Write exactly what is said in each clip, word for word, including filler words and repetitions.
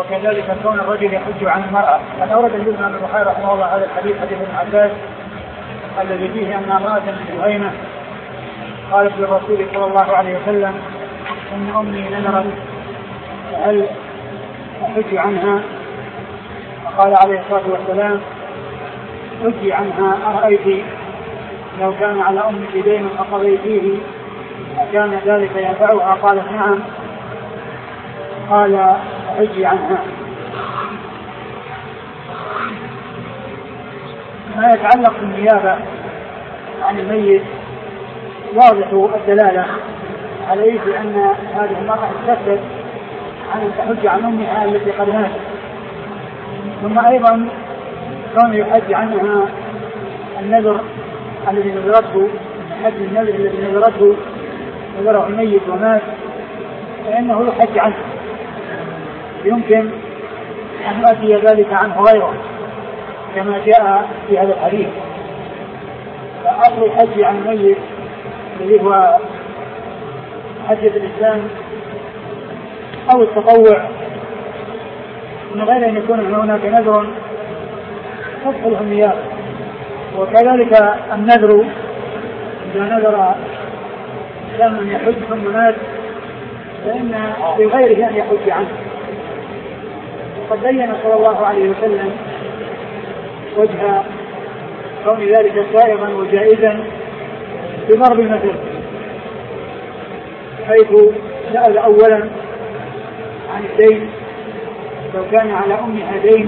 وكذلك كون الرجل يحج عن المرأة. قد أورد ابن أبي بحيرة رحمه الله هذا الحديث حديث ابن عباس الذي فيه أن امرأة من جهينة قالت للرسول صلى الله عليه وسلم إن أمي نذرت هل أحج عنها؟ فقال عليه الصلاة والسلام حجي عنها أرأيت لو كان على أمك دين فقضيتيه أكان ذلك ينفعها؟ قالت نعم. قال حجي عنها. ما يتعلق بالنيابة عن الميت واضح الدلالة عليه بأن هذه المرأة استفدت عن أن تحج عن أمها التي قد ماتت، ثم أيضا كون يحج عنها النذر الذي نذرته، حج النذر الذي نذرته نذره الميت ومات، فإنه يحج عنه، يمكن أن يؤدي ذلك عنه غيره كما جاء في هذا الحديث. فأصل الحج عن الميت الذي هو حجة الإسلام أو التطوع من غير أن يكون هناك نذر تدخله النيابة. وكذلك النذر إذا نذر إسلام أن يحج ثم مات فإن لغيره أن يحج عنه. وقد بين صلى الله عليه وسلم وجه كون ذلك سائغا وجائزا بضرب المثل، حيث سأل أولا عن الدين لو كان على أمها دين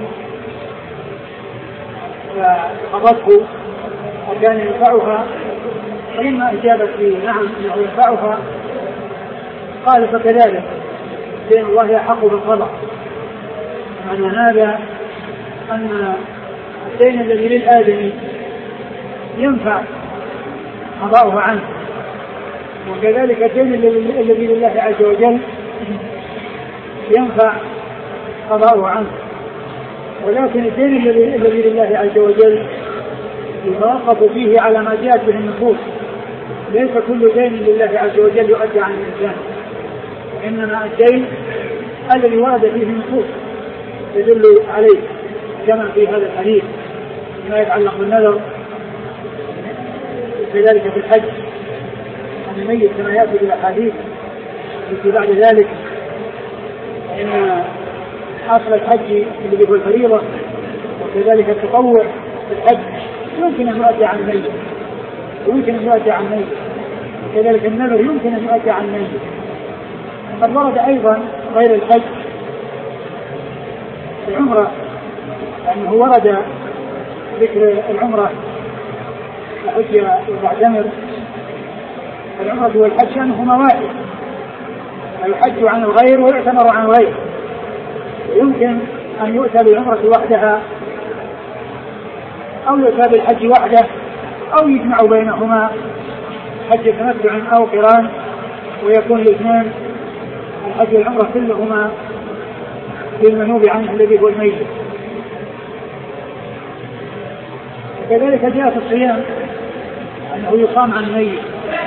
فقضته أكان ينفعها؟ فلما أجابت لي نعم إنه ينفعها قال فكذلك دين الله يحق بالقضاء. معنى هذا أن الدين الذي للآدمي ينفع قضاؤه عنه، وكذلك الدين الذي لله عز وجل ينفع قضاؤه عنه. ولكن الدين الذي لله عز وجل يتوقف فيه على ما جاءت به النصوص، ليس كل دين لله عز وجل يؤدى عن الإنسان، إنما الدين الذي ورد فيه النصوص يدل عليه كما في هذا الحديث ما يتعلق بالنذر، كذلك في الحج عن الميت كما يأتي بالأحاديث التي بعد ذلك، إن أصل الحج الذي هو الفريضة وكذلك التطوع في الحج يمكن أن يؤدي عن الميت ويمكن أن يؤدي عن الميت، وكذلك النذر يمكن أن يؤدي عن الميت. قد ورد أيضا غير الحج العمرة، لأنه ورد ذكر العمرة الحج والمعتمر. العمرة والحج أنهما واحد، الحج عن الغير ويعتمر عن الغير. يمكن أن يؤتى بالعمرة وحدها أو يؤتى بالحج وحده أو يجمع بينهما حج تمتع أو قران ويكون الاثنين الحج والعمرة كلهما للمنوب عنه الذي هو الميت. كذلك جاء في الصيام أنه يصام عن الميت،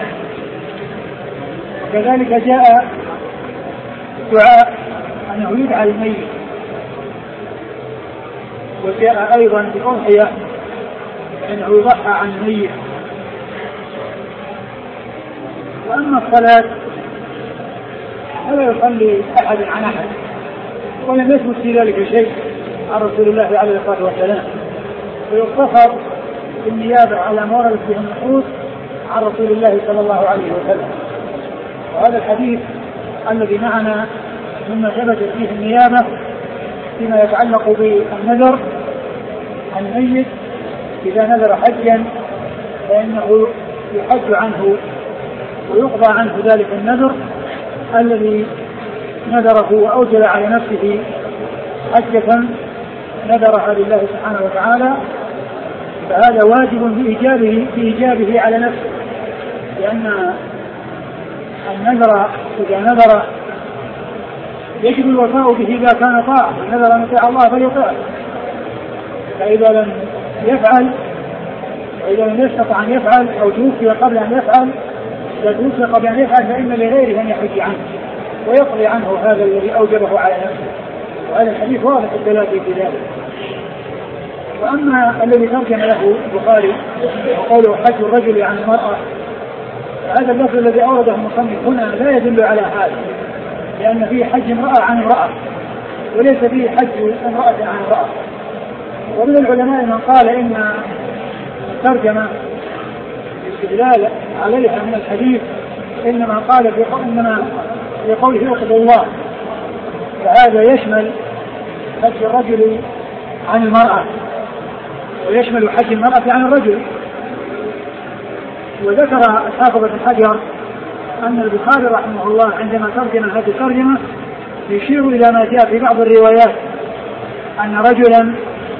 وكذلك جاء الدعاء أنه يدعى للميت، وجاء أيضا بأضحية أنه يضحى عن الميت. وأما الصلاة فلا يصلي أحد عن أحد، ولم يثبت في ذلك شيء عن رسول الله عليه الصلاة والسلام، ويقتصر بالنيابة على ما وردت به النصوص عن رسول الله صلى الله عليه وسلم. وهذا الحديث الذي معنا مما ثبتت فيه النيابة فيما يتعلق بالنذر عن الميت، إذا نذر حجا فإنه يحج عنه ويقضى عنه ذلك النذر الذي نذره وأوجب على نفسه حجة نذرها لله سبحانه وتعالى، فهذا واجب بإيجابه, بإيجابه على نفسه، لأن النذر إذا نذر يجب الوفاء به إذا كان طاعة، نذر أن يطيع الله فليطيعه، فإذا لم يفعل وإذا لم يستطع أن يفعل أو توفي قبل أن يفعل إذا توفي قبل أن يفعل فإن لغيره أن يحج عنه ويقضي عنه هذا الذي أوجبه على نفسه. وهذا الحديث واضح الدلالة في ذلك. وأما الذي ترجم له البخاري وقوله حج الرجل عن المرأة، هذا اللفظ الذي أورده المصنف هنا لا يدل على هذا، لأن فيه حج امرأة عن امرأة وليس فيه حج امرأة عن امرأة. ومن العلماء من قال إن ترجمة الاستدلال عليها من الحديث إنما قال في إنما لقوله يقضي الله، فهذا يشمل حج الرجل عن المرأة ويشمل حج المرأة عن الرجل. وذكر الحافظ ابن حجر أن البخاري رحمه الله عندما ترجم هذه الترجمة يشير إلى ما جاء في بعض الروايات أن رجلا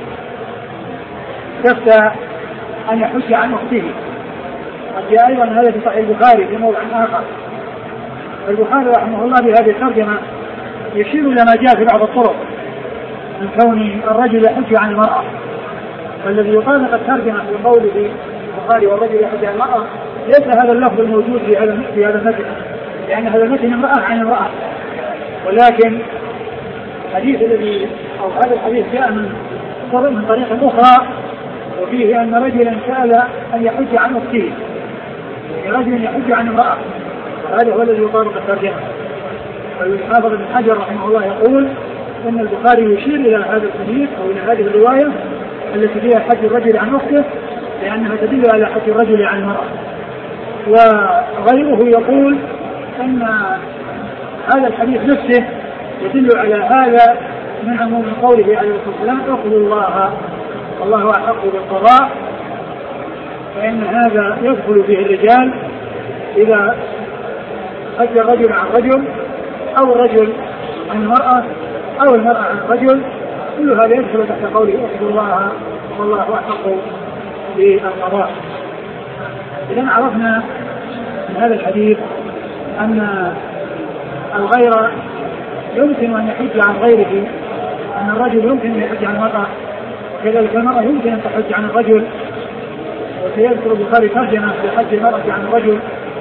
يفتى أن يحج عن أخته، قد جاء أيضا هذا في صحيح البخاري في موضع آخر. البخاري رحمه الله بهذه الترجمة يشير إلى ما جاء في بعض الطرق من كون الرجل يحج عن المرأة، والذي يطابق الترجمة في قوله البخاري والرجل يحج عن المرأة ليس هذا اللفظ الموجود في هذا في هذا المتن، لأن هذا المتن امرأة عن امرأة، ولكن الحديث الذي أو هذا الحديث جاء من من طريق أخرى وفيه أن رجلا سأل أن يحج عن أخته، رجل يحج عن امرأة، وهذا هو الذي يطابق الترجمة. والحافظ ابن حجر رحمه الله يقول أن البخاري يشير إلى هذا الحديث أو إلى هذه الرواية التي فيها حج الرجل عن أخته لأنها تدل على حج الرجل عن المرأة. وغيره يقول أن هذا الحديث نفسه يدل على هذا من عموم قوله عليه الصلاة والسلام اقضوا الله والله أحق بالقضاء، فإن هذا يدخل فيه الرجال إذا حج الرجل عن رجل أو الرجل عن المرأة أو المرأة عن الرجل، كل هذا يدخل تحت قوله اقضوا الله والله أحق بالقضاء. إذن عرفنا من هذا الحديث أن الغير يمكن أن يحج عن غيره، أن الرجل يمكن أن يحج عن المرأة، وكذلك المرأة يمكن أن تحج عن الرجل، وسيذكر البخاري ترجمة لحج المرأة عن الرجل.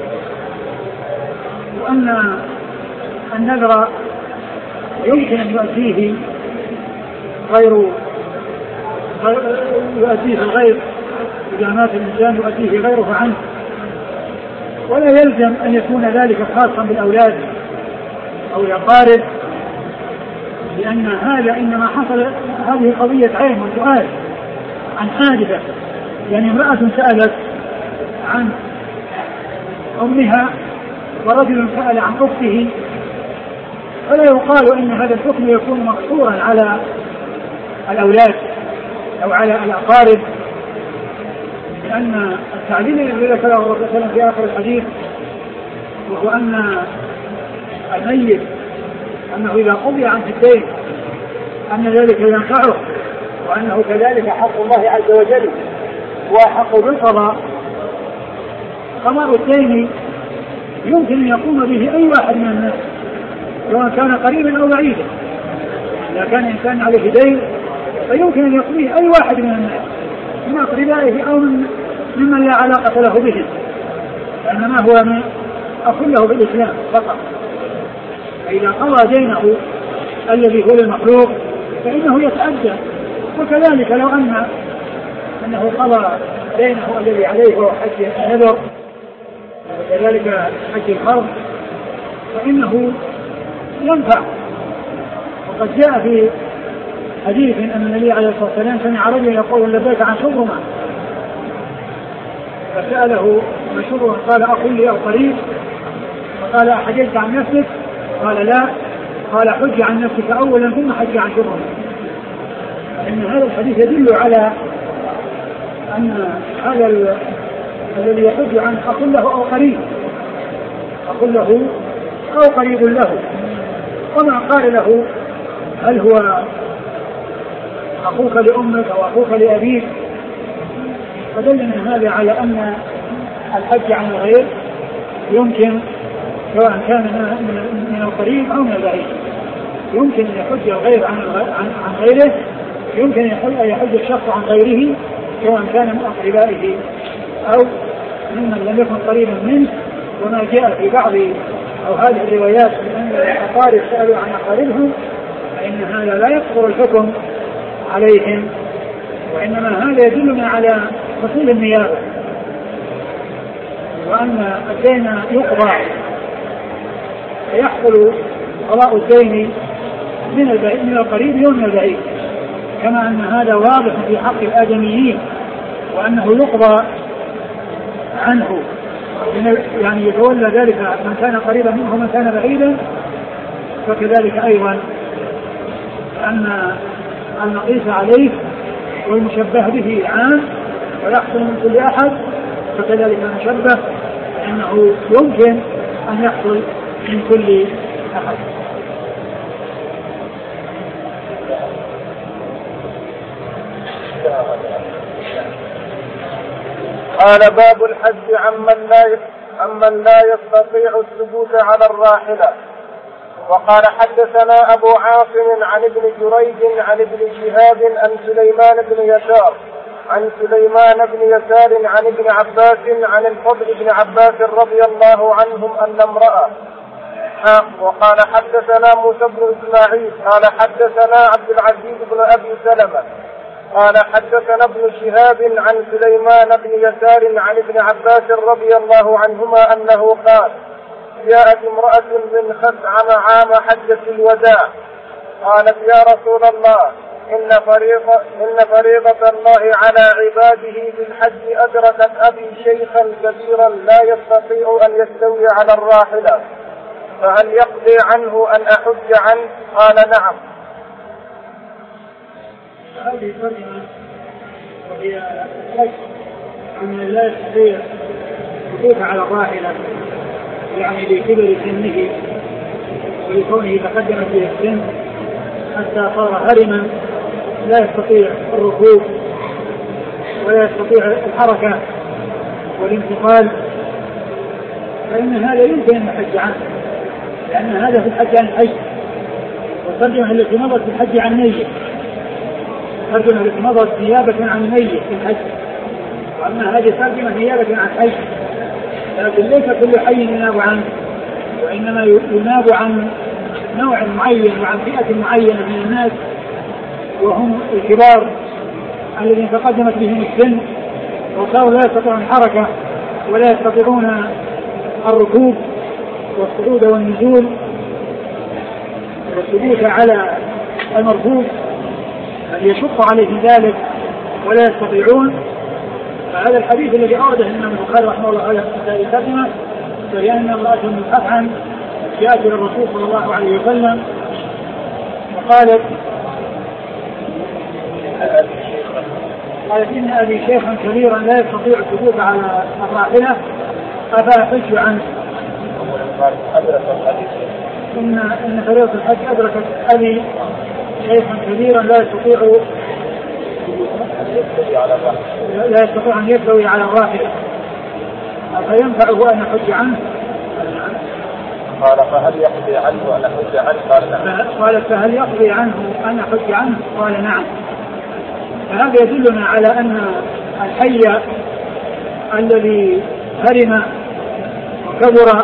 وأن النذر يمكن أن يؤديه غير يؤديه الغير، إذا مات الإنسان يؤديه غيره عنه، ولا يلزم أن يكون ذلك خاصا بالأولاد أو الأقارب، لأن هذا إنما حصل هذه قضية عين وسؤال عن حادثة، يعني امرأة سألت عن أمها ورجل سأل عن أخته، فلا يقال إن هذا الحكم يكون مقصورا على الأولاد أو على الأقارب، لأن التعليل الذي ذكره الرسول صلى الله عليه وسلم في آخر الحديث وهو أن الميت أنه إذا قضي عنه الدين أن ذلك ينفعه، وأنه كذلك حق الله عز وجل وحق بالقضاء. قضاء الدين يمكن أن يقوم به أي واحد من الناس سواء كان قريبا أو بعيدا، إذا كان إنسان عليه دين فيمكن أن يقضيه أي واحد من الناس من أقربائه أو من ممن لا علاقة له به، إنما هو من أخذ له بالإسلام فقط. فإذا قضى دينه الذي هو المخلوق فإنه يتأدى. وكذلك لو أن أنه قضى دينه الذي عليه هو حج النذر وكذلك حج الفرض فإنه ينفع. وقد جاء في حديث أن النبي عليه الصلاة والسلام سمع رجلا يقول لبيك عن شبرمة، فسأله من شبرمة قال أخ لي أو قريب، فقال أحججت عن نفسك؟ قال لا. قال حج عن نفسك أولا ثم حج عن شبرمة. إن هذا الحديث يدل على أن هذا الذي يحج عن أخ له أو قريب أخ له أو قريب له، وما قال له هل هو أخوك لأمك أو أخوك لأبيك، فدل من هذا على أن الحج عن الغير يمكن سواء كان من القريب أو من البعيد، يمكن أن يحج الغير عن عن غيره، يمكن أن يحج الشخص عن غيره سواء كان من أقربائه أو ممن لم يكن قريبا منه. وما جاء في بعض أو هذه الروايات أن الأقارب سألوا عن أقاربهم فإن هذا لا يقصر الحكم عليهم، وإنما هذا يدلنا على حصول النيابة، وأن الدين يقضى فيحصل قضاء الدين من القريب ومن البعيد، كما أن هذا واضح في حق الآدميين وأنه يقضى عنه، يعني يتولى ذلك من كان قريبا منه ومن كان بعيدا. فكذلك أيضا أن المقيس عليه والمشبه به عام ويحصل من كل أحد، فكذلك المشبه أنه يمكن أن يحصل من كل أحد. قال باب الحج عمن لا عمن لا يستطيع الثبوت على الراحلة. وقال حدثنا أبو عاصم عن ابن جريج عن ابن شهاب عن سليمان بن يسار عن سليمان بن يسار عن ابن عباس عن الفضل بن عباس رضي الله عنهم أن امرأة. وقال حدثنا موسى بن إسماعيل قال حدثنا عبد العزيز بن أبي سلمة قال حدثنا ابن شهاب عن سليمان بن يسار عن ابن عباس رضي الله عنهما أنه قال جاءت امرأة من خثعم عام حجة الوداع قالت يا رسول الله إن فريضة, إن فريضة الله على عباده بالحج أدركت أبي شيخا كبيرا لا يستطيع أن يستوي على الراحلة فهل يقضي عنه أن أحج عنه؟ قال نعم. هذه ترجمة وهي الحج أن لا يستطيع الوقوف على الراحلة، يعني لكبر سنه ولكونه تقدم في السن حتى صار هرما لا يستطيع الركوب ولا يستطيع الحركة والانتقال، فإن هذا يمكن أن يحج عنه، لأن هذا في الحج عن الحج، والترجمة التي مضت في الحج عن ميت، الترجمة التي مضت نيابة عن ميت في الحج، وأما هذه ترجمة نيابة عن حج، لكن ليس كل حي يناب عنه، وإنما يناب عن نوع معين وعن فئة معينة من الناس، وهم الكبار الذين تقدمت بهم السن وصاروا لا يستطيعون الحركة ولا يستطيعون الركوب والصعود والنزول والثبوت على المركوب، أن يشق عليهم ذلك ولا يستطيعون. فهذا الحديث الذي أورده الإمام البخاري رحمه الله عليه الترجمة فلأن امرأة من خثعم جاءت إلى الرسول صلى الله عليه وسلم وقالت قالت إن أبي شيخا كبيرا لا يستطيع الثبوت على الراحلة أفأحج عنه. إن إن فريضة الحج أدركت أبي شيخا كبيرا لا يستطيع لا يستطيع أن يستوي على الراحلة فينفعه أن أحج عنه؟ قال فهل يقضي عنه أن أحج عنه؟ قال نعم. قال فهل يقضي عنه أن أحج عنه؟ قال نعم. فهذا يدلنا على أن الحي الذي هرم وكبر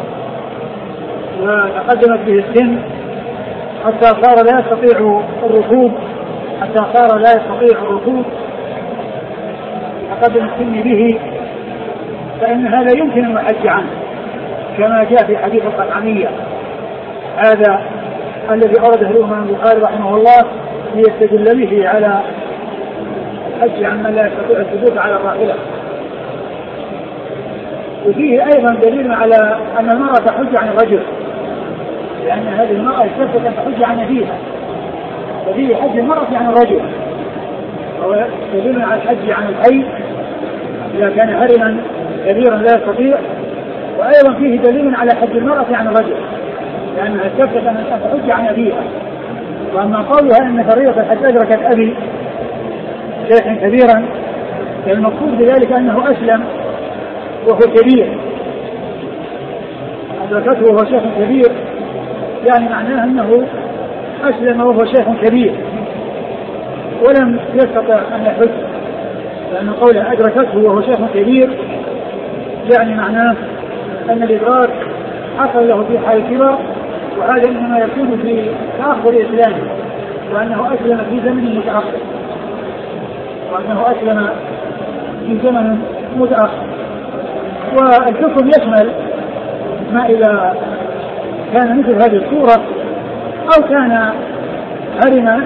وتقدمت به السن حتى صار لا يستطيع الركوب حتى صار لا يستطيع الركوب تقدم السن به، فإن هذا يمكن أن يحج عنه كما جاء في حديث الخثعمية هذا الذي أورده الإمام البخاري رحمه الله ليستدل به على الحج عن من لا يستطيع الثبوت على الراحلة. وفيه أيضا دليل على أن المرأة تحج عن الرجل، لأن هذه المرأة استثبت أن تحج عن أبيها، ففيه حج المرأة عن الرجل، وهو دليل على الحج عن الحي إذا كان هرما كبيرا لا يستطيع، وأيضا فيه دليل على حج المرأة عن الرجل لأنها استثبت أن تحج عن أبيها. وأما قولها أن فريضة الحج أدركت أبي شيخا كبيرا، فالمقصود بذلك أنه أسلم وهو كبير، أدركته وهو شيخ كبير، يعني معناه أنه أسلم وهو شيخ كبير ولم يستطع أن يحج، لأن قوله أدركته وهو شيخ كبير يعني معناه أن الإدراك حصل له في حال الكبر وهذا إنما يكون في تأخر الإسلام، وأنه أسلم في زمن متأخر وأنه أسلم في زمن متأخر. والحكم يشمل ما إذا كان مثل هذه الصورة أو كان هرما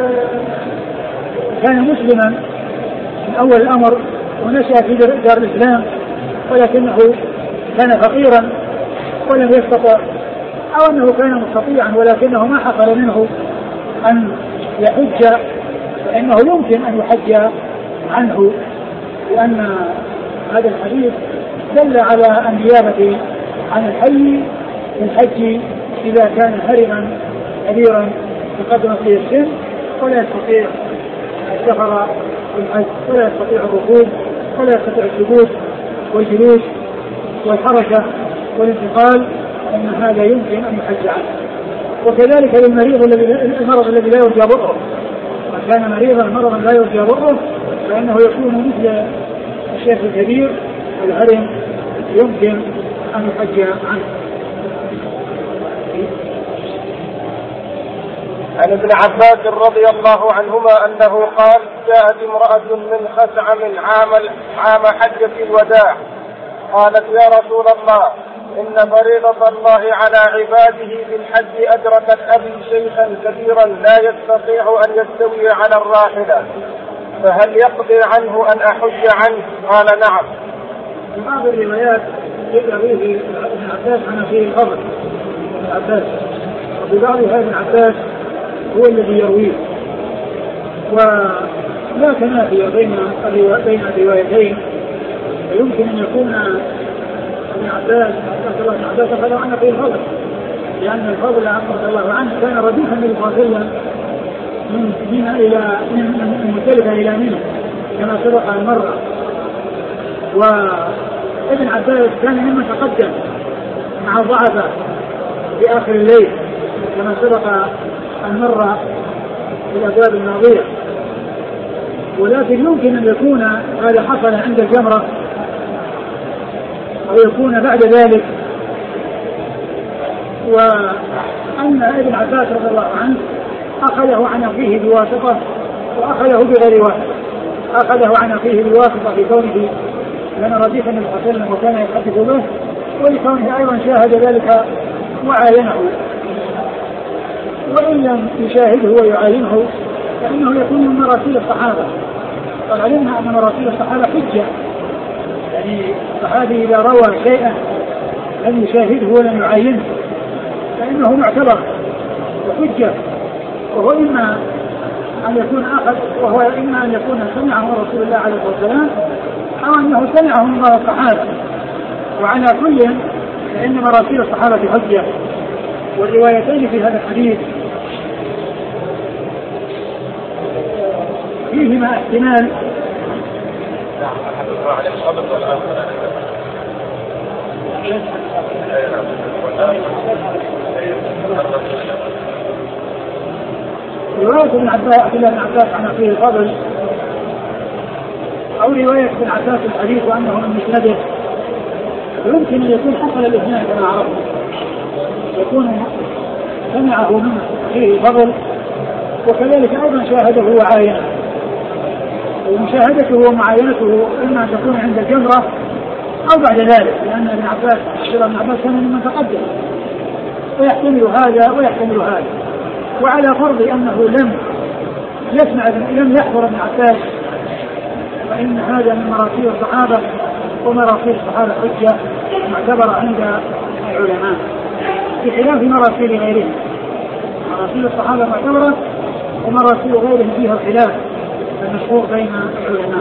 كان مسلما من أول الأمر ونشأ في دار الإسلام ولكنه كان فقيرا ولم يستطع، أو أنه كان مستطيعا ولكنه ما حصل منه أن يحج، فإنه يمكن أن يحج عنه، لأن هذا الحديث دل على النيابة عن الحي في الحج إذا كان هرما كبيرا تقدم فيه السن ولا يستطيع السفر في الحج ولا يستطيع الركوب ولا يستطيع الثبوت والجلوس والحركة والانتقال، أن هذا يمكن أن يحج عنه. وكذلك للمريض الذي المرض الذي لا يرجى برؤه، من كان مريضا مرضا لا يرجى برؤه فإنه يكون مثل الشيخ الكبير الهرم يمكن أن يحج عنه. عن ابن عباس رضي الله عنهما أنه قال: جاءت امرأة من خثعم عام عام حجة الوداع قالت: يا رسول الله، إن فريضة الله على عباده بالحج أدركت أبي شيخا كبيرا لا يستطيع أن يستوي على الراحلة، فهل يقضي عنه أن أحج عنه؟ قال: نعم. في بعض الروايات يرويه ابن عباس عن فيه الفضل ابن عباس، وفي بعضها ابن عباس هو الذي يرويه، ولا تنافي بين بين الروايتين، ويمكن أن يكون ابن عباس رضي الله عنه أخذ عنه فيه الفضل، لأن الفضل رضي الله عنه كان رديفا النبي صلى الله عليه وسلم من منى إلى من مختلفة إلى منى كما سبق المرة. وابن عباس كان ممن تقدم مع ضعفه في آخر الليل كما سبق المرة في الأبواب الماضية، ولكن يمكن أن يكون هذا حصل عند الجمرة أو يكون بعد ذلك، وأن ابن عباس رضي الله عنه أخذه عن أخيه بواسطة وأخذه بغير واسطة، أخذه عن أخيه بواسطة في كونه كان رديفا النبي صلى الله عليه وسلم وكان يحدث به، ولكونه أيضا شاهد ذلك وعاينه، وإن لم يشاهده ويعاينه فإنه يكون من مراسيل الصحابة. قد علمنا أن مراسيل الصحابة حجة، يعني الصحابي إذا روى شيئا لم يشاهده ولم يعاينه فإنه معتبر وحجة، وهو إما أن يكون أخذ وهو إما أن يكون سمعه رسول الله عليه الصلاة والسلام أو أنه سمعه من بعض الصحابة. وعلى كل فإن مراسيل الصحابة حجة، والروايتين في هذا الحديث فيهما احتمال رواية ابن عباس عبد الله بن عباس عن أخيه الفضل أو رواية ابن عباس الحديث وأنه من مسنده، ويمكن أن يكون حصل الاثنين كما عرفنا، يكون سمعه من أخيه الفضل وكذلك أيضا شاهده وعاينه، ومشاهدته ومعاينته إما أن تكون عند الجمرة أو بعد ذلك، لأن ابن عباس ابن عباس كان ممن تقدم، ويحتمل هذا ويحتمل هذا. وعلى فرض أنه لم يسمع لم يحضر ابن عباس فإن هذا من مراسيل الصحابة، ومراسيل الصحابة حجة معتبرة عند العلماء بخلاف مراسيل غيرهم. مراسيل الصحابة معتبرة ومراسيل غيرهم فيها الخلاف المشهور بين العلماء.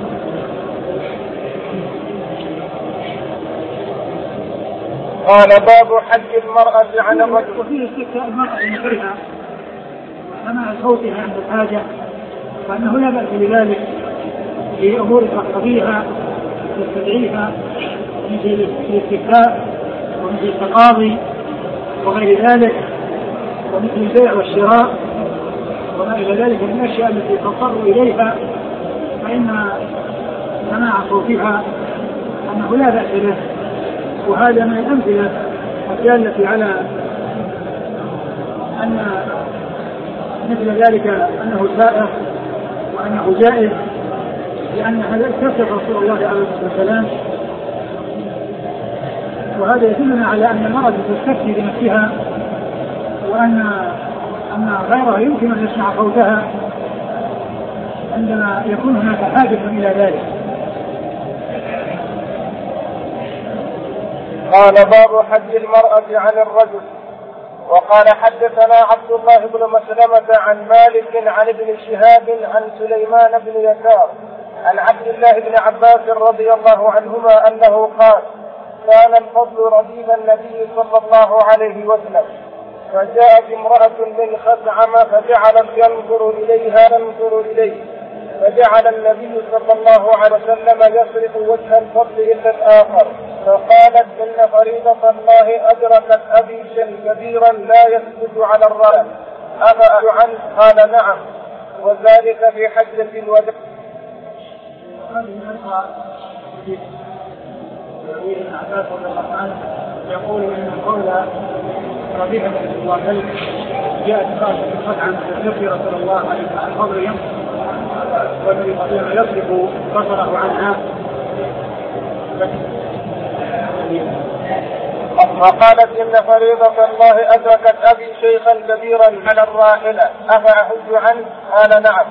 قال: باب حج المرأة عن الرجل. وفيه استفتاء المرأة بمثلها وسماع صوتها عند الحاجة، وأنه لا بأس بذلك في أمور تقتضيها تستدعيها مثل الاستفتاء ومثل التقاضي وغير ذلك، ومثل البيع والشراء وما إلى ذلك من الأشياء التي تضطر إليها، فإن سماع صوتها أنه لا بأس به. وهذا من الأمثلة الدالة على أن مثل ذلك أنه سائغ وأنه جائز، لأن هذا اتصف رسول الله عليه الصلاة والسلام. وهذا يدلنا على أن المرأة تستفتي بنفسها، وأن أن غيرها يمكن أن يسمع صوتها عندما يكون هناك حاجة إلى ذلك. قال باب حج المرأة عن الرجل. وقال حدثنا عبد الله بن مسلمة عن مالك عن ابن شهاب عن سليمان بن يسار عن عبد الله بن عباس رضي الله عنهما أنه قال كان الفضل رديف النبي صلى الله عليه وسلم، فجاءت امرأة من خثعم فجعلت ينظر إليها تنظر إليه، فجعل النبي صلى الله عليه وسلم يصرف وجه الفضل إلى الآخر، فقالت إن فريضة الله أدركت أبي شيئا كبيرا لا يسكت على الرأي أفأل عنه؟ قال نعم، وذلك في حجة الوداع. يقول إن قول ربيعة بن الوافل جاءت خثعم فتشفي رسول الله عليه وسلم الفضل يمشي والنبي صلى الله عليه وسلم يصرف بصره عنها، وقالت إن فريضة الله أدركت أبي شيخا كبيرا على الراحلة أفأحج عنه؟ قال نعم.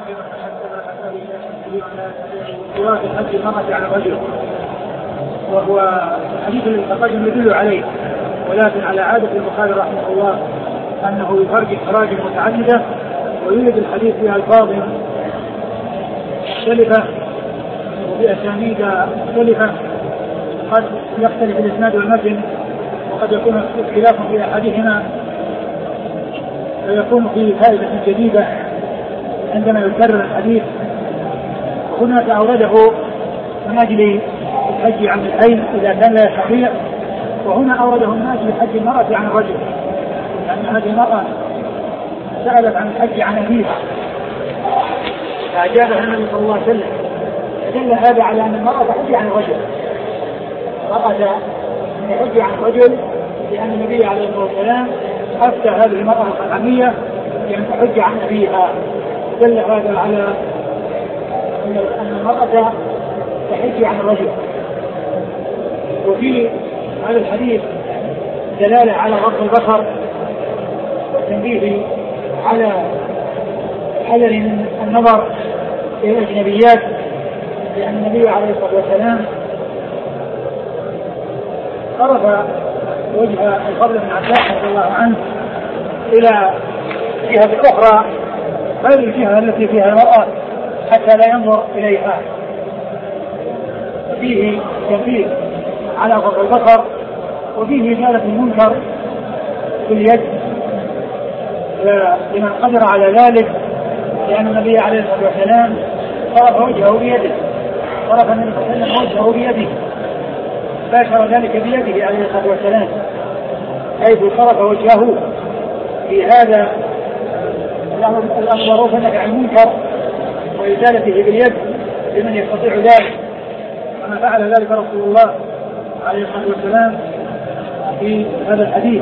جواز حج المرأة على الرجل، وهو حديث التقدم يدل عليه، ولكن على عادة البخاري رحمه الله أنه يخرج إخراج متعددة ويوجد الحديث فيها ألفاظ مختلفة وبأسانيد مختلفة، قد يختلف الإسناد والمتن، وقد يكون اختلاف في أحدهما ويكون فيه فائدة جديدة عندما يكرر الحديث. هناك أورده من أجل الحج عن العين إذا كان لا يستطيع، وهنا أورده من أجل حج المرأة عن الرجل، لأن هذه المرأة سألت عن الحج عن أبيها فأجابها النبي صلى الله عليه وسلم، فدل هذا على أن المرأة تحج عن الرجل، المرأة تحج عن الرجل، لأن النبي عليه الصلاة والسلام أفتى هذه المرأة الخثعمية بأن تحج عن أبيها، دل هذا على أن المرأة تحج عن الرجل. وفي هذا الحديث دلالة على غض البصر والتنبيه على حذر من النظر إلى الأجنبيات، لأن النبي عليه الصلاة والسلام صرف وجه الفضل بن عباس رضي الله عنه إلى جهة أخرى غير الجهة التي فيها المرأة حتى لا ينظر إليها، فيه تنبيه على غض البصر، وفيه إزالة المنكر باليد لمن قدر على ذلك، لأن النبي عليه الصلاة والسلام صرف وجهه بيده، صرف النبي صلى الله عليه وسلم وجهه بيده، باشر ذلك بيده عليه الصلاة والسلام، حيث صرف وجهه في هذا الأمر معروف نهي عن المنكر وإزالته باليد لمن يستطيع ذلك، كما فعل ذلك رسول الله عليه الصلاة والسلام في هذا الحديث.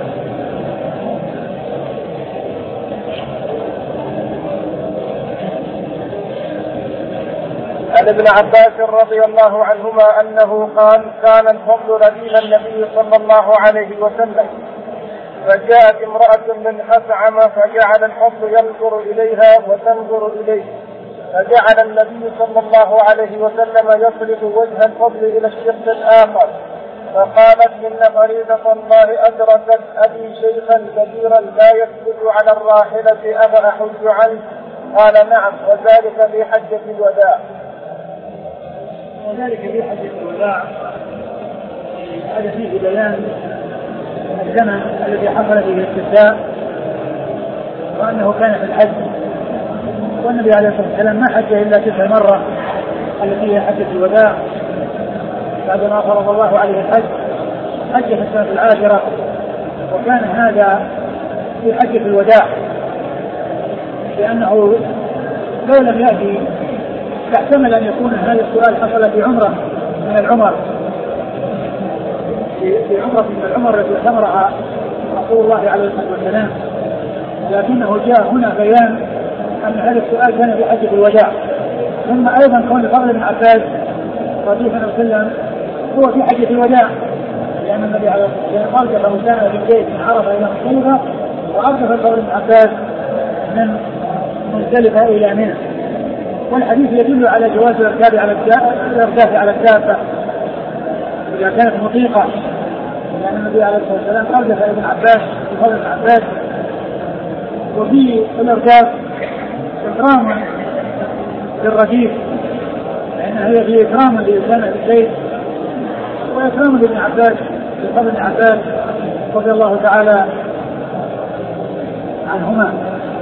عن ابن عباس رضي الله عنهما أنه قال كان الفضل رديف النبي صلى الله عليه وسلم، فجاءت امرأة من خثعم فجعل الفضل ينظر إليها وتنظر إليه، فجعل النبي صلى الله عليه وسلم يصرف وجه الفضل إلى الشق الآخر، فقالت إن فريضة الله أدركت أبي شيخا كبيرا لا يثبت على الراحلة أفأحج عنه؟ قال نعم، وذلك في حجة الوداع. وذلك في حجة الوداع هذا فيه بيان الزمن الذي حصل فيه الاستفتاء، وأنه كان في الحج، والنبي عليه الصلاة والسلام ما حج إلا تلك المرة التي هي حجة الوداع بعدما فرض الله عليه الحج، حج في السنة العاشرة، وكان هذا في حجة الوداع، لأنه لو لم يأتي يحتمل أن يكون هذا السؤال حصل في عمرة من العمر في عمرة من العمر التي اعتمرها رسول الله عليه الصلاة والسلام لكنه جاء هنا بيان أن هذا السؤال كان في حجة الوداع. ثم أيضا كون الفضل بن عباس رضي الله عنه وسلم هو في حجة الوداع، لأن النبي عليه الصلاة والسلام أرجف وسام بالبيت من عرفة إلى مزدلفة، وأرجف الفضل بن عباس من مزدلفة إلى منى. والحديث يدل على جواز الاركاب على الاركاب على الدابة إذا كانت مطيقة، لأن النبي عليه الصلاة والسلام أرجف ابن عباس الفضل بن عباس. وفي الاركاب إكرام للرديف، لأن هي في إكرام لإنسان البيت وإكرام لابن عباس لفضل بن عباس رضي الله تعالى عنهما.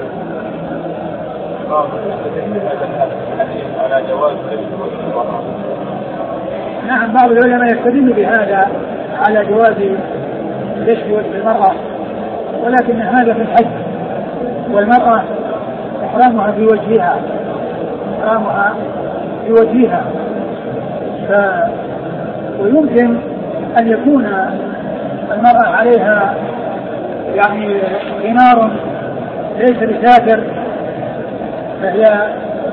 نعم، بعض العلماء يستدل بهذا على جواز كشف وجه المرأة، ولكن هذا في الحج، والمرأة إحرامها في وجهها إحرامها في وجهها ف... ويمكن أن يكون المرأة عليها يعني خمار ليس بساتر، فهي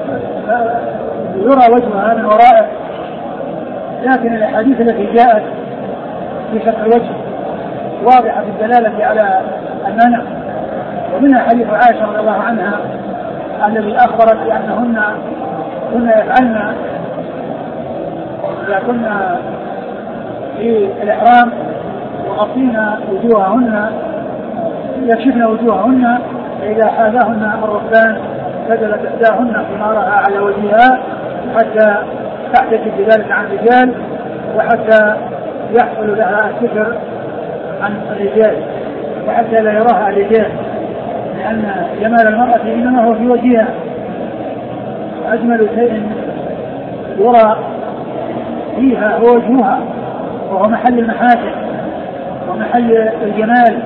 يرى وجهها من ورائه، لكن الأحاديث التي جاءت في شق الوجه واضحة في الدلالة على المنع. ومنها حديث عائشة رضي الله عنها الذي أخبرت بأنهن كنا يفعلن إذا كنا في الإحرام وغطينا وجوههن يكشفن وجوههن، فإذا حاذاهن الركبان نزلت إحداهن خمارها على وجهها حتى تحتجب بذلك عن الرجال، وحتى يحصل لها الستر عن الرجال، وحتى لا يراها الرجال، لأن جمال المرأة إنما هو في وجهها. أجمل شيء يرى فيها هو وجهها، وهو محل المحاسن ومحل الجمال،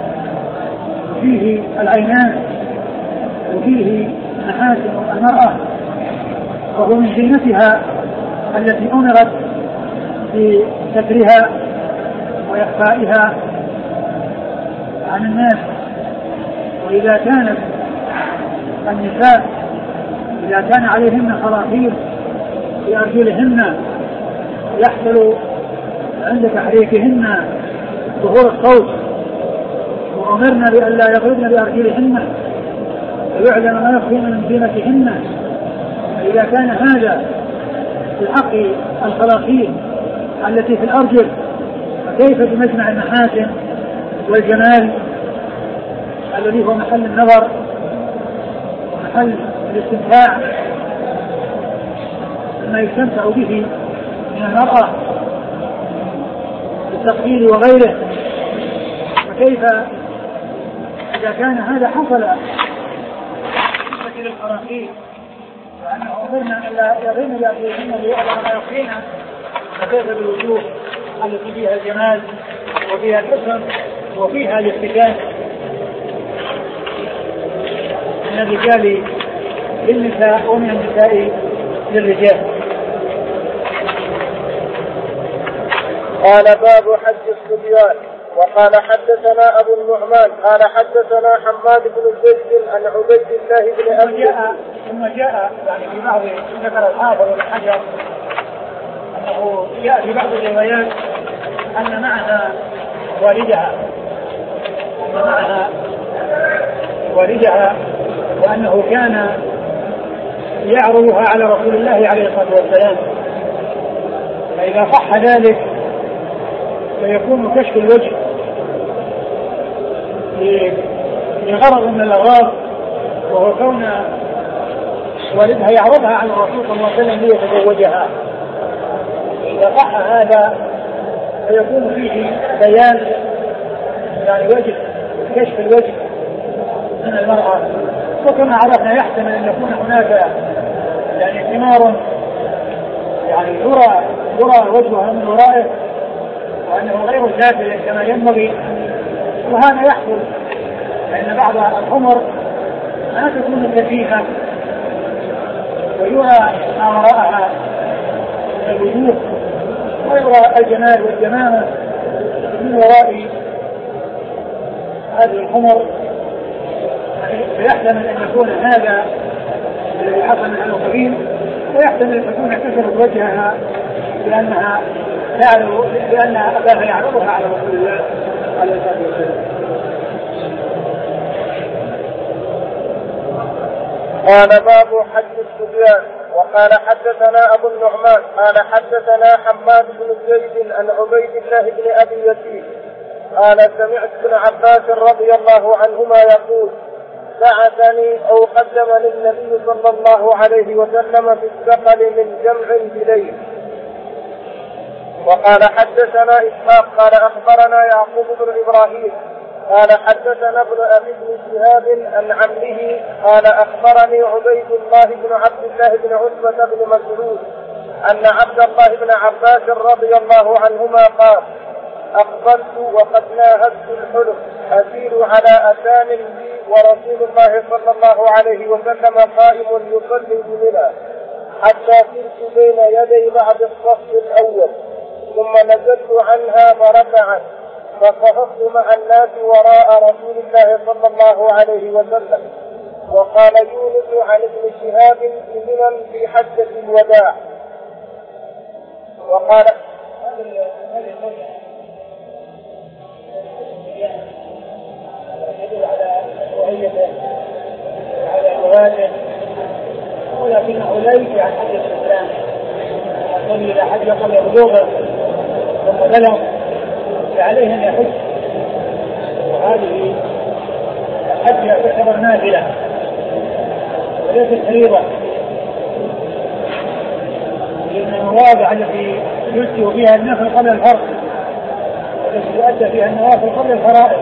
وفيه العينان وفيه محاسن المرأة، وهو من زينتها التي أمرت بسترها وإخفائها عن الناس. وإذا كانت النساء إذا كان عليهن خراطيم في أرجلهن يحصل عند تحريكهن ظهور الصوت، وأمرنا بأن لا يضربن بأرجلهن ويعلم ما يخفين من زينتهن. إذا كان هذا في حق الخراطيم التي في الأرجل، فكيف بمجمع المحاسن والجمال الذي هو محل النظر ومحل الاستمتاع ما يستمتع به من المرأة بالتقبيل وغيره. فكيف إذا كان هذا حصل بالنسبة للخراطيم، وأنه أمرنا أن لا يغين بأرجلهن ليعلم ما يخفين، فكيف بالوجوه التي فيها الجمال وفيها الحسن وفيها الافتتان من الرجال للنساء ومن النساء للرجال. قال باب حج الصبيان. وقال حدثنا أبو النعمان قال حدثنا حماد بن زيد عن عبيد الله بن أبي. ثم جاء يعني في بعض ذكر الحافظ بن حجر أنه جاء في بعض الروايات أن معها والدها أن معها والدها وأنه كان يعرضها على رسول الله عليه الصلاة والسلام. فإذا صح ذلك فيكون كشف الوجه لغرض من الأغراض، وهو كون والدها يعرضها على الرسول صلى الله عليه وسلم ليتزوجها. إذا صح هذا فيكون فيه بيان يعني وجه كشف الوجه من المرأة. وكما عرفنا يحتمل أن يكون هناك يعني ثمار يعني يرى يرى وجهها من ورائه وأنه غير سافل كما ينبغي، وهذا يحصل لأن بعض الحمر ما تكون كثيفة ويرى ما وراءها من الوجوه، ويرى الجمال والجمامة من وراء هذه الحمر فيحتمل أن يكون هذا الذي حصل منه قبيل، ويحتمل أن تكون كسرت وجهها لأنها تعرض لأن أباها يعرضها على رسول الله عليه الصلاة والسلام. قال باب حج الصبيان. وقال حدثنا أبو النعمان قال حدثنا حماد بن زيد عن عبيد الله بن أبي يزيد قال سمعت ابن عباس رضي الله عنهما يقول بعثني أو قدمني النبي صلى الله عليه وسلم في السقل من جمع بليل. وقال حدثنا إسحاق قال أخبرنا يعقوب بن إبراهيم قال حدثنا ابن أبي بن شهاب عن عمه قال أخبرني عبيد الله بن عبد الله بن عتبة بن مسعود أن عبد الله بن عباس رضي الله عنهما قال أقبلت وقد ناهزت الحلم أسير على أتان لي ورسول الله صلى الله عليه وسلم قائم يصلي بمنى حتى صرت بين يدي بعد الصف الأول ثم نزلت عنها فركعت فصففت مع الناس وراء رسول الله صلى الله عليه وسلم. وقال يونس عن ابن شهاب بمنى في حجة الوداع. وقال ولكنه ليس عن حج الإسلام يقول إذا حج قبل بلوغه ثم بلغ فعليه أن يحج، وهذه الحج تعتبر نافلة وليست فريضة، لأن المواضع التي يجزئ فيها النفل قبل الفرض والتي تؤدى فيها النوافل قبل الفرائض،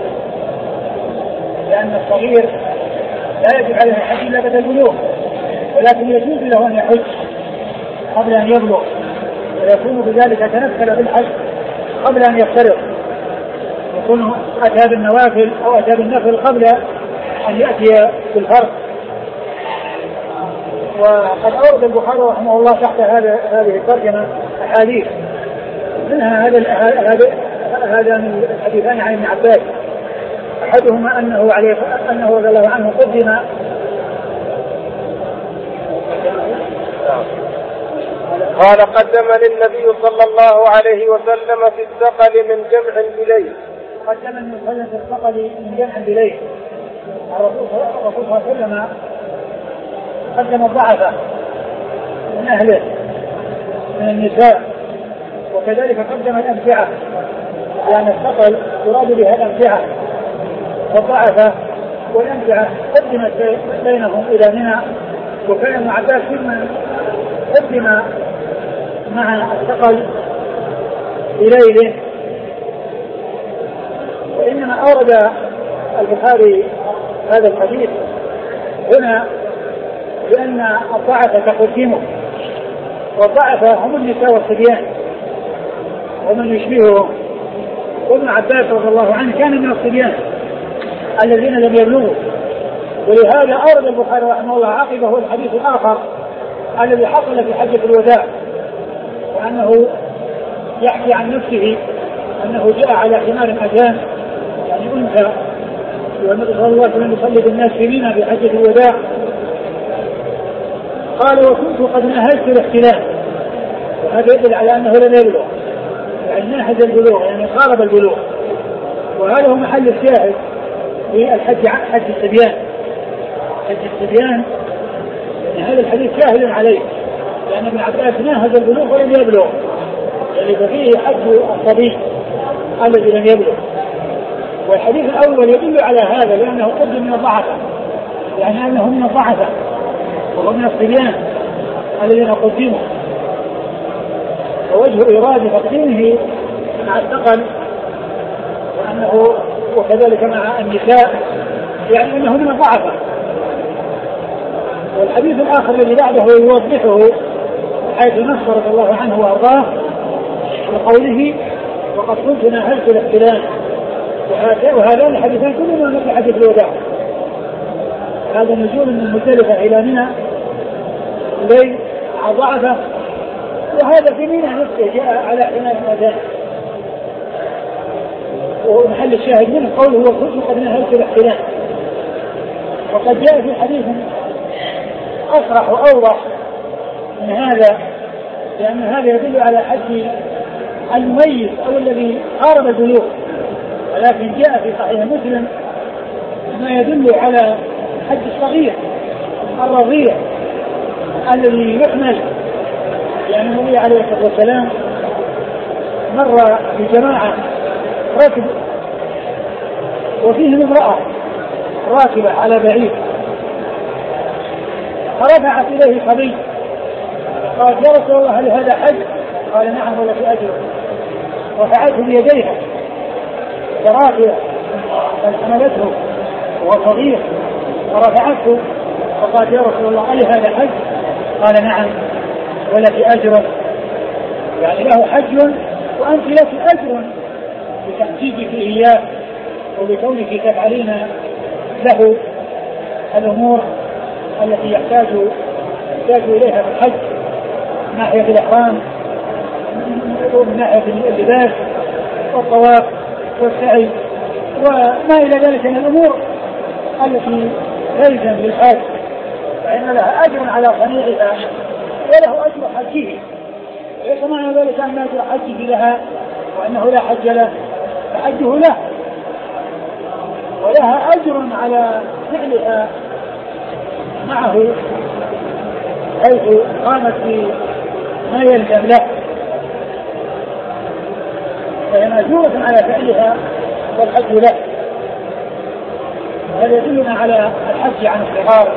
لأن الصغير لا يجب عليه الحج إلا بعد البلوغ، ولكن يجوز له أن يحج قبل أن يبلغ ويكون بذلك تنفل بالحج قبل أن يفترض، يكون أتى بالنوافل أو أتى بالنفل قبل أن يأتي بالفرض. وقد أورد البخاري رحمه الله تحت هذا هذه الترجمة أحاديث، منها هذا هذان الحديثان عن ابن عباس، أحدهما أنه عليه أنه رضي الله عنه قدم قال قدمني النبي صلى الله عليه وسلم في الثقل من جمع بليل. قدمني النبي في الثقل من جمع بليل. الرسول صلى الله عليه وسلم قدم الضعفاء من أهله من النساء، وكذلك قدم الأمتعة، لأن الثقل يراد بها الأمتعة، والضعفاء والأمتعة قدمت بينهم إلى منى. وكان ابن عباس ممن قدم مع الثقل بليله. وإنما أورد البخاري هذا الحديث هنا لأن الضعفاء قدموا، والضعفاء هم النساء والصبيان ومن يشبههم. وابن عباس رضي الله عنه كان من الصبيان الذين لم يبلغوا، ولهذا أورد البخاري رحمه الله عقبه الحديث الآخر الذي حصل في حجة الوداع، وأنه يحكي عن نفسه أنه جاء على حمار أجان يعني أنثى، والنبي صلى الله عليه وسلم يصلي بالناس في منى في حجة الوداع. قال وكنت قد نهزت الاحتلام، وهذا يدل على أنه لم يبلغ، يعني نهز البلوغ يعني قارب البلوغ، وهذا هو محل الشاهد في الحج حج الصبيان. حج الصبيان يعني هذا الحديث شاهد عليه، لأن ابن عباس ناهز البلوغ ولم يبلغ، يعني ففيه حج الصبي الذي لم يبلغ. والحديث الأول يدل على هذا لأنه قدم من الضعفاء، يعني أنه من الضعفاء وهو من الصبيان الذين قدموا. ووجه إرادة تقديمه مع الثقل وأنه وكذلك مع النساء يعني أنه من الضعفاء. والحديث الآخر الذي بعده يوضحه حيث نص رضي الله عنه وأرضاه بقوله وقد كنت نهزت الاحتلام. وهذان الحديثان كلهما في حديث الوداع، هذا نزول من مزدلفة إلى منى الليل مع ضعفه، وهذا في منى نفسه جاء على حمار الأذان. ومحل الشاهد منه قوله وكنت قد نهزت الاحتلام، وقد جاء في حديث أصرح وأوضح من هذا، لأن هذا يدل على حج المميز أو الذي قارب البلوغ، ولكن جاء في صحيح مسلم ما يدل على حج الصغير الرضيع الذي يحمل، لأن النبي عليه الصلاة والسلام مر بجماعة ركب وفيهم امرأة راكبة على بعير، فرفعت إليه صبي قال يا رسول الله هل هذا حج؟ قال نعم ولك أجر. رفعته بيديها فراكبة فحملته وهو صغير فرفعته فقال يا رسول الله هل هذا حج؟ قال نعم ولك أجر، يعني له حج وأنت لك أجر بتحجيجك إياه وبكونك تفعلين له الأمور التي يحتاج يحتاج إليها في الحج من ناحية الإحرام ومن ناحية اللباس والطواف والسعي وما إلى ذلك من الأمور التي تلزم بالحج، فإن لها أجر على صنيعها وله أجر حجه، ليس معنى ذلك أن أجر حجه لها وأنه لا حج له، فحجه له ولها أجر على فعلها معه حيث قامت بما يلزم له، فهي مأجورة على فعلها والحج له. هذا يدلنا على الحج عن الصغار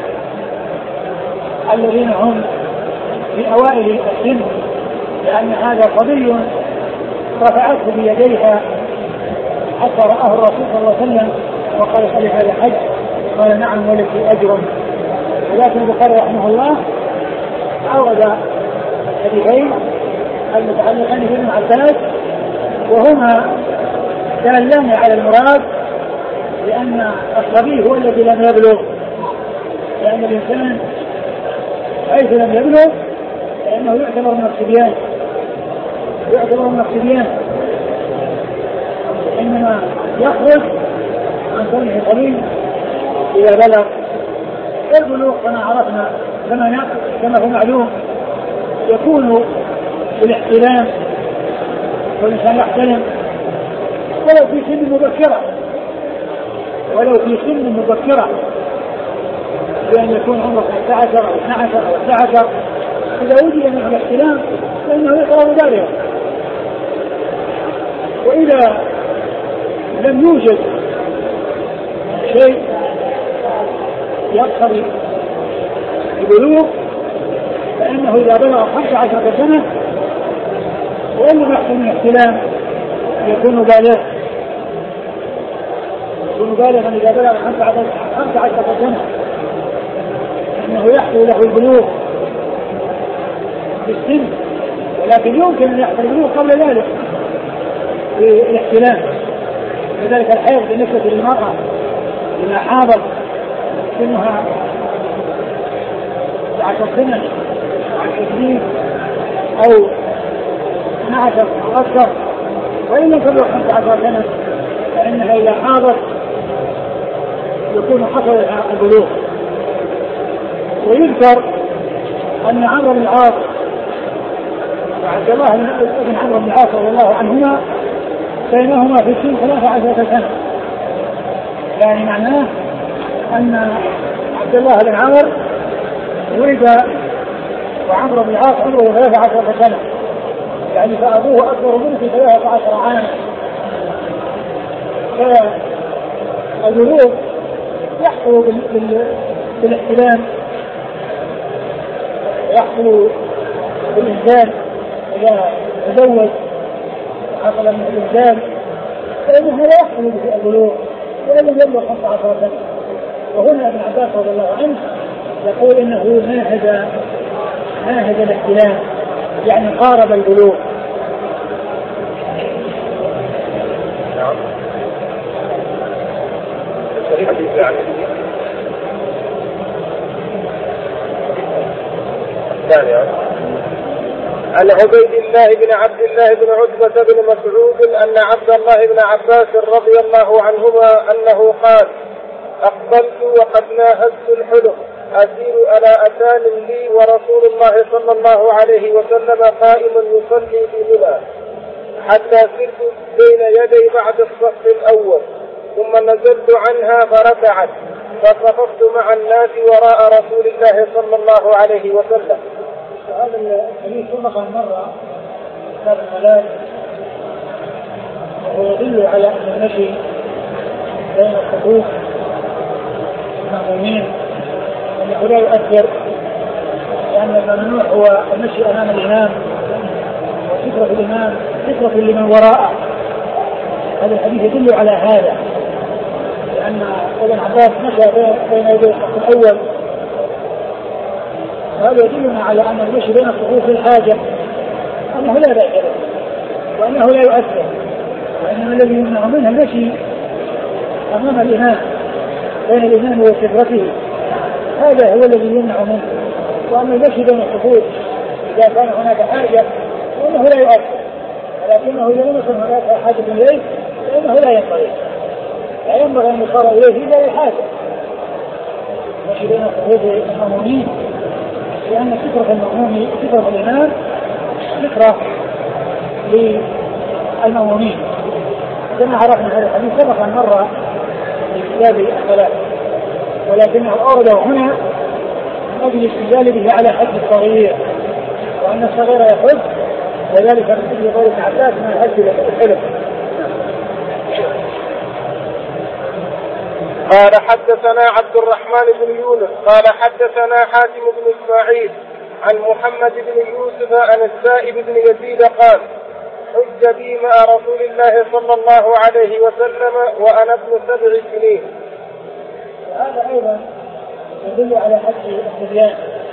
الذين هم في أوائل السن، لأن هذا صبي رفعته بيديها حتى رآه الرسول صلى الله عليه وسلم وقال هل هذا حج؟ قال نعم ولك أجر. ولكن البخاري رحمه الله أورد الحديثين المتعلقين بابن عباس وهما دالان على المراد، لأن الصبي هو الذي لم يبلغ، لأن الإنسان حيث لم يبلغ فإنه يعتبر من الصبيان يعتبر من الصبيان إنما يخرج عن كونه صبي إذا بلغ. البلوغ كما عرفنا كما كما هو معلوم يكون بالاحتلام، والإنسان يحتلم ولو في سن مبكرة ولو في سن مبكرة بأن يكون عمره خمسة عشر أو اثني عشر أو اثني عشر، إذا وجد منه الاحتلام فإنه يقرأ بالغا. وإذا لم يوجد شيء يقتضي البلوغ فإنه إذا بلغ خمسة عشر سنة وإن لم يحصل من احتلام يكون بالغ يكون بالغا إذا بلغ خمسة عشر سنة إنه يحصل له البلوغ في السن، ولكن يمكن أن يحصل البلوغ قبل ذلك بالاحتلام. لذلك الحيض بالنسبة للمرأة إذا حاضت سنها عشر سنة عشرين أو اثني عشر أو أكثر وإن لم تبلغ خمسة عشر سنة فإنها إذا حاضت يكون حصل البلوغ. ويذكر أن عمرو بن العاص وعبد الله بن عمرو بن العاص رضي الله عنهما بينهما في السن ثلاثة عشر سنة، يعني معناه أن عبد الله بن عمرو ولد وعمرو بن العاص عمره ثلاثة عشر سنة، يعني فأبوه أكبر منه في ثلاثة عشر عاما. فالبلوغ يحصل بالاحتلام ويحصل بالإنزال إذا تزوج حصل من الإنزال، فإنه لا يحصل به البلوغ وإن لم يبلغ خمسة عشر سنة. وهنا ابن عباس رضي الله عنه يقول إنه ناهز ناهز الاحتلام، يعني قارب البلوغ. نعم. عن عبيد الله بن عبد الله بن عتبة بن مسعود أن عبد الله بن عباس رضي الله عنهما أنه قال: أقبلت وقد ناهزت الحلم أسير على أتان لي ورسول الله صلى الله عليه وسلم قائم يصلي في منى حتى سرت بين يدي بعد الصف الأول ثم نزلت عنها فركعت فصففت مع الناس وراء رسول الله صلى الله عليه وسلم. هذا الحديث سبق مرة كتاب الصلاة وهو يدل على أن المشي بين الصفوف المأمومين أنه لا يؤثر، لأن الممنوع هو المشي أمام الإمام وسترة الإمام سترة لمن وراءه. هذا الحديث يدل على هذا، لأن ابن عباس مشى بين يدي الصف الأول، وهذا يدلنا على أن المشي بين الصفوف الحاجة أنه لا بأس به وأنه لا يؤثر، وإنما الذي يمنع منه المشي أمام الإمام بين الإمام وسترته، هذا هو الذي يمنع منه. وأما المشي بين الصفوف إذا كان هناك حاجة فإنه لا يؤثر، ولكنه إذا لم يكن هناك حاجة إليه فإنه لا ينبغي لا ينبغي أن يصار إليه إلا للحاجة. المشي بين الصفوف المأمومين، لأن سترة المأموم سترة الإمام سترة للمأمومين كما عرفنا. هذا الحديث سبق مرة في كتاب الصلاة، ولكنه أورده هنا من أجل الاستدلال به على حد الصغير، وأن الصغير يحج، وذلك من أجل قول ابن عباس ما الحج الحلم. قال حدثنا عبد الرحمن بن يونس قال حدثنا حاتم بن إسماعيل عن محمد بن يوسف عن السائب بن يزيد قال حج بي مع رسول الله صلى الله عليه وسلم وأنا ابن سبع سنين. وهذا أيضا يدل على حج الصبيان.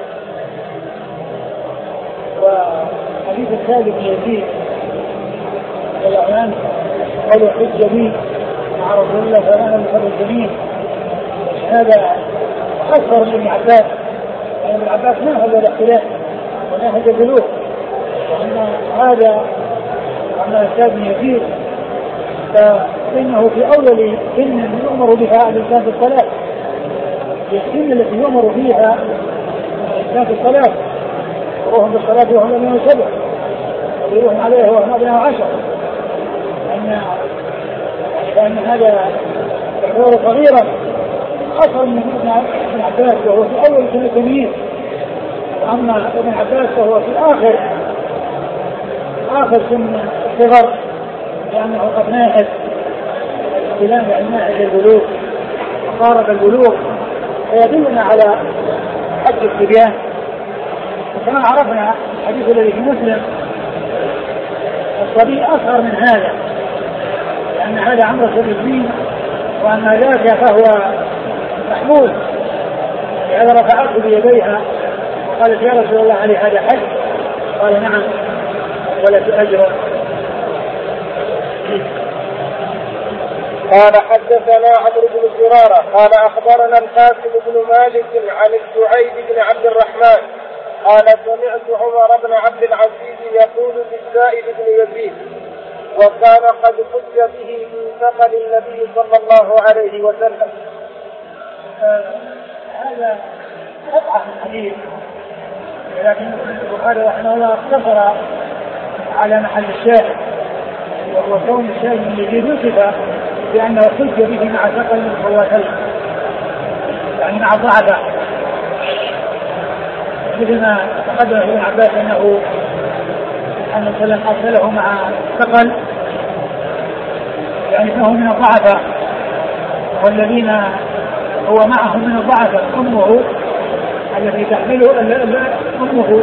وحديث السائب بن يزيد رضي الله عنه قال حج بي مع رسول الله وأنا ابن سبع سنين، هذا أكثر من ابن عباس، لأن ابن عباس ناهز الاختلاف وناهز البلوغ، وأن هذا عما السائب بن يزيد فإنه في أول سن يؤمر بها الإنسان في الصلاة، في السن التي يؤمر فيها الإنسان في الصلاة، وهم بالصلاة وهم لم يسبع ويروهم عليه وهم أبناء عشر، لأن لأن هذا يعتبر صغيرا أصغر من ابن عباس وهو في أول سنة تمييز، أما ابن عباس وهو في آخر آخر سن الصغر، لأنه قد ناهز الاستلام يعني ناهز البلوغ وقارب البلوغ، فيدلنا على حج الصبيان. وكما عرفنا الحديث الذي في مسلم الصبي أصغر من هذا، لأن هذا عمره سبع سنين وأما ذاك فهو محمول، لهذا رفعته بيديها وقالت يا رسول الله علي هذا حج؟ قال نعم ولك أجر. قال حدثنا عمرو بن زرارة قال أخبرنا القاسم بن مالك عن السعيد بن عبد الرحمن قال سمعت عمر بن عبد العزيز يقول للسائب بن يزيد وكان قد حج به من ثقل النبي صلى الله عليه وسلم. هذا قطعة من الحديث، ولكن البخاري رحمه الله اقتصر على محل الشاهد، وهو كون الشاهد من يزيد وصف بأنه حج به مع ثقل من خواتين، يعني مع الضعفاء، مثل ما تقدم ابن عباس أنه أن وسلم أرسله مع ثقل يعني فهو من الضعفاء، والذين هو معه من الضعفاء أمه التي تحمله أمه،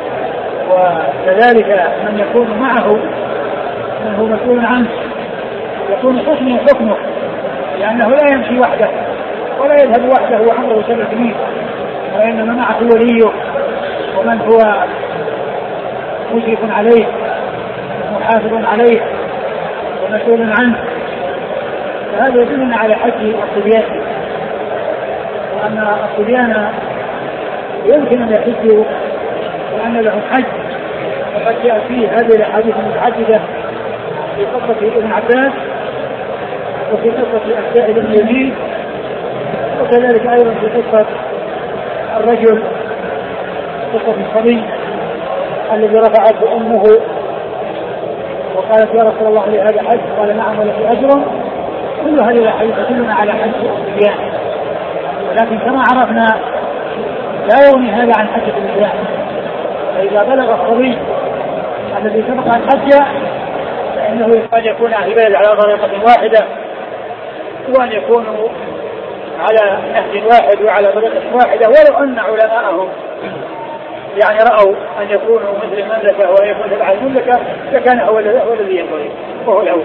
وكذلك من يكون معه من هو مسؤول عنه يكون حكمه حكمه، لأنه لا يمشي وحده ولا يذهب وحده وعمره سبع سنين، وإنما معه وليه ومن هو مشرف عليه محافظ عليه ومسؤول عنه. فهذا يدلنا على حج الصبيان، وأن الصبيان يمكن أن يحجوا وأن لهم حج، وقد جاء فيه هذه الأحاديث المتعددة في قصة ابن عباس وفي قصة السائب بن يزيد وكذلك أيضا في قصة الرجل قصة الصبي الذي رفعته أمه وقالت يا رسول الله لي هذا حج؟ قال نعم ولك أجر. كل هذه الأحاديث تدلنا على حج الصبيان، ولكن كما عرفنا لا يغني هذا عن حج الإسلام. فإذا بلغ الصبي الذي سبق أن حج فإنه قد يكون أهل البلد على طريقة واحدة، وأن يكونوا على نهج واحد وعلى طريقة واحدة، ولو أن علماءهم يعني رأوا أن يكونوا مثل المملكة وأن يكون تبع المملكة فكان هو الذي ينبغي وهو الأول.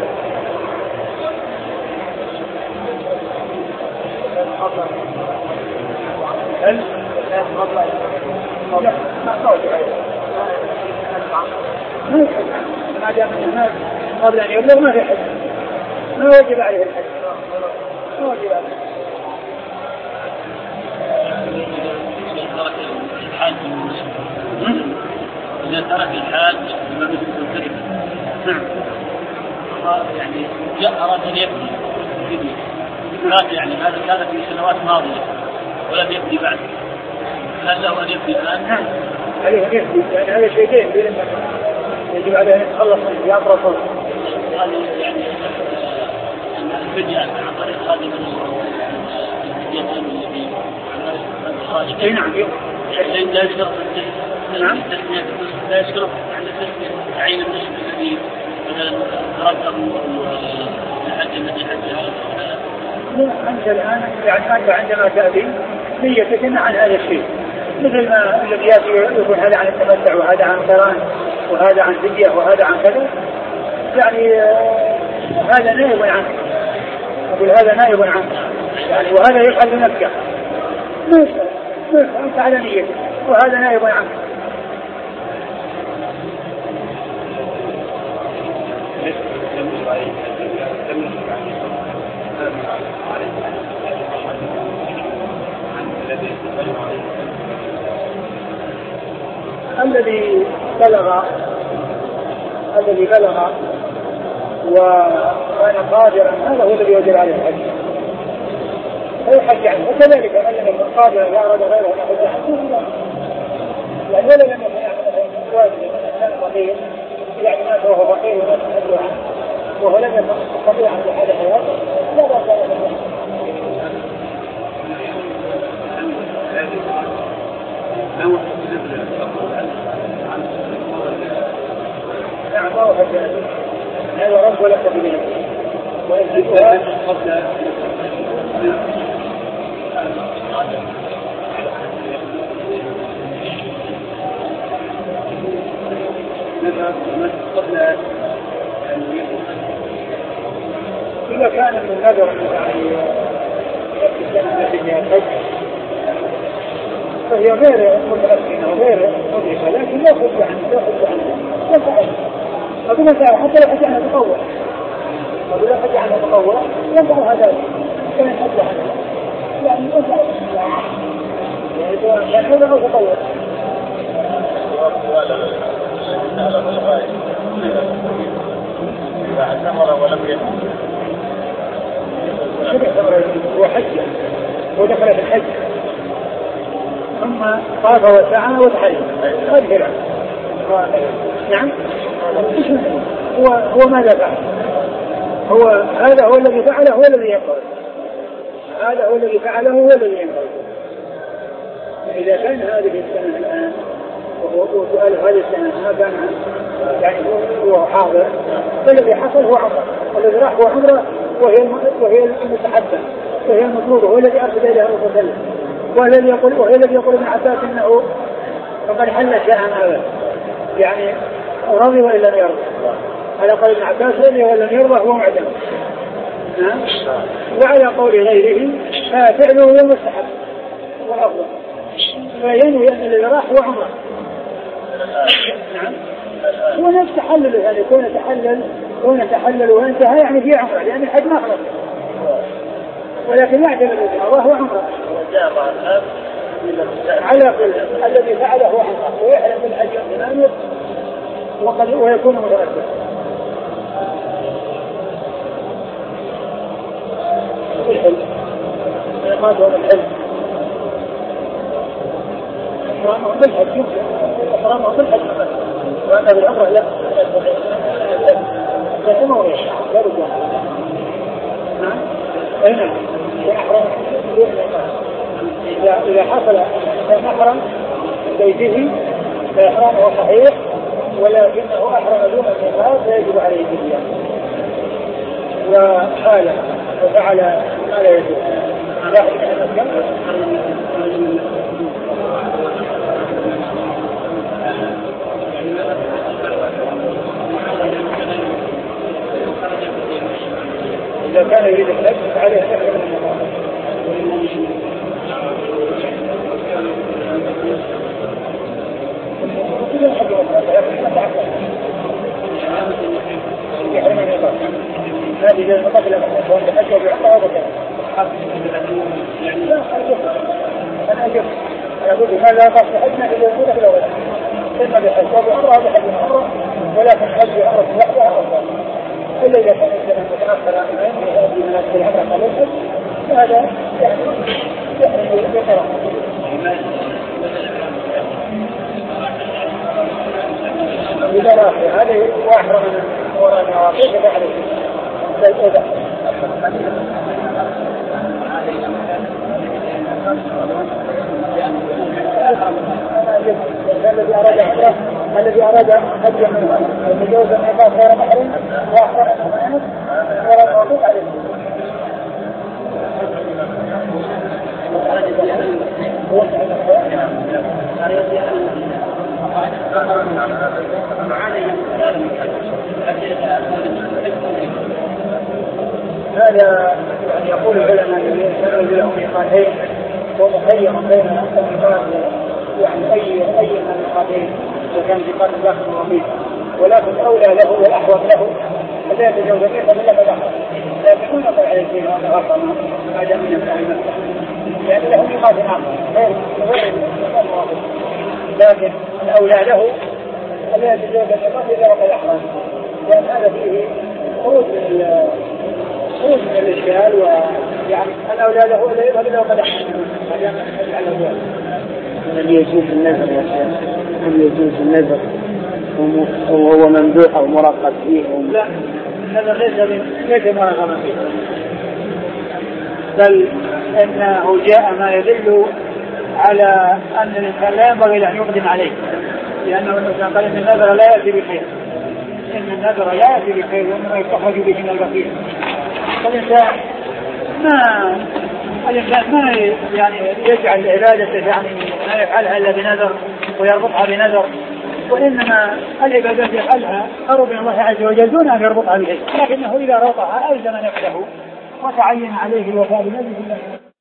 هل ما دام الناس قبل أن يبلغ ما في حج، ما واجب عليه الحج، ما واجب عليه. إذا ترك الحاج بما مثل الترك نعم يعني جاء أراد أن يبني يعني هذا كان في سنوات ماضية ولم يبني بعد، هل له أن يبني الآن؟ نعم عليه أن يبني، يعني هذا شيئين يجب عليه أن يتخلص من زيادة رسول. هذه يعني الفدية عن طريق هذه اليتيم الذي خارج. نعم لا يشترط نعم لا يشترط عند تسمية تعيين النسب الذي مثلا تركه الحج الذي حجه. أنت الآن يعني أنت عندما تأتي نيتك عن هذا الشيء، مثل ما الذي يكون هذا عن التمتع وهذا عن قران وهذا عن فدية وهذا عن كذا، يعني هذا نائب عنك، أقول هذا نائب عنك يعني، وهذا يفعل بنفسك أنت على نيتك وهذا نائب عنك. الذي بلغ الذي بلغ وكان قادرا هذا هو الذي يجب عليه الحج، فيحج عنه. وكذلك من لم يكن قادرا لا أراد غيره أن يحج عنه، يعني ولا لم يكن يعمل واجب كان فقير يعني مات وهو فقير وما تحج عنه وهو لم يكن يستطيع أن يحج حياته لا بأس له. نعم ما هو حج هذا رب ولا تبين ويجبها قبل إذا كان من نذر يعني فهي غير متأكدة وغير مدركة، لكن لا خذ عنه لا خذ عنه لا خذ أقول لك حتى لو حج عنه تطوع، أقول لك حج عنه تطوع ينفع هذا كان حج عنه يعني ينفع يعني هذا هو تطوع. إذا اعتمر ولم يكن هو حج ودخل في الحج ثم طاف وسعى وتحلل هذه نعم هو هو ماذا فعل؟ هو هذا هو الذي فعله هو الذي ينبغي، هذا هو الذي فعله هو الذي ينبغي. إذا كان هذه السنة الآن وسؤال هذه السنة ما كان يعني هو حاضر فالذي حصل هو عمره، والذي راح هو عمره وهي وهي المستحبة وهي المطلوبة، هو الذي أرسل إليه الرسول صلى الله عليه وسلم، والذي يقول وهي الذي يقول ابن عباس إنه فقد حل شيئا هذا يعني رضي وإن لم يرضى، على قول ابن عباس رضي وإن لم يرضى هو معدم. وعلى قول غيره ففعله هو المستحب والأفضل، فينوي أن الذي راح هو عمره. نعم هو نفس تحلل يعني يكون تحلل كون تحلل وانتهى يعني في عمره، لأن الحج ما خلص ولكن يعتبر الإجراء وهو عمره على كل الذي فعله هو عمره ويحرم بالحج أمامه وقد ويكون متردد. ميقاتهم الحلم. إحرامهم بالحج يمكن إحرامهم بالحج فقط، وأما بالعمرة لا لكن هو إيش لا بد نعم أين إحرام إذا إذا حصل محرم بيته فإحرامه صحيح، ولكنه أحرم دون الميقات فيجب عليه الفدية، وحال وفعل ما لا يجوز. إذا كان يريد الحج فعليه تحرم الميقات. هذه جزء قبل أن تحجوا بعمرة وبكرة. لا أنا أجب أقول هذا قصد حجنا إذا يكون في الأول إما بحج وبعمرة بحج وعمرة، ولكن حج وعمرة وحدها أفضل. إلا إذا كان الإنسان متأخر عن هذه مناسبة العمرة قبل الحج فهذا يعني يعني بكرة. إذا راح هذا واحد من وراء النواقض فعله إذا الذي أراد عمره الذي أراد حجا منه يتجاوز الميقات غير محرم وأحرم منه ولا النواقض عليه. هذا يعني يقول العلماء الذين لهم ميقاتين ومخير بين الميقات يعني اي اي من الميقاتين اذا كان ميقات داخل الربيع، ولكن اولى له والاحوط له الا يتجاوز الميقات الا بالاحوط، لكن ما يقع عليه شيء هذا غلط ما دام من اهل مكه يعني له ميقات اخر غير غير لكن الاولى له الا يتجاوز الميقات الا وقد احرم، لان هذا فيه خروج من خروج من الاشكال، ويعني الاولى له الا يذهب الا وقد احرم. هل يجوز النذر يا شيخ؟ هل يجوز النذر وهو ممدوح او مرقب فيه؟ لا، النذر ليس ليس مرغما فيه، بل انه جاء ما يدل على ان الانسان لا ينبغي ان يقدم عليه، لانه الانسان قال ان النذر لا ياتي بخير، ان النذر لا ياتي بخير وانما يستخرج به من البخيل. فالانسان ما الإنسان ما يعني يجعل العبادة يعني ما يفعلها إلا بنذر ويربطها بنذر، وإنما العبادات يفعلها قرب من الله عز وجل دون أن يربطها بشيء، لكنه إذا ربطها ألزم نفسه وتعين عليه الوفاء بنذر الله.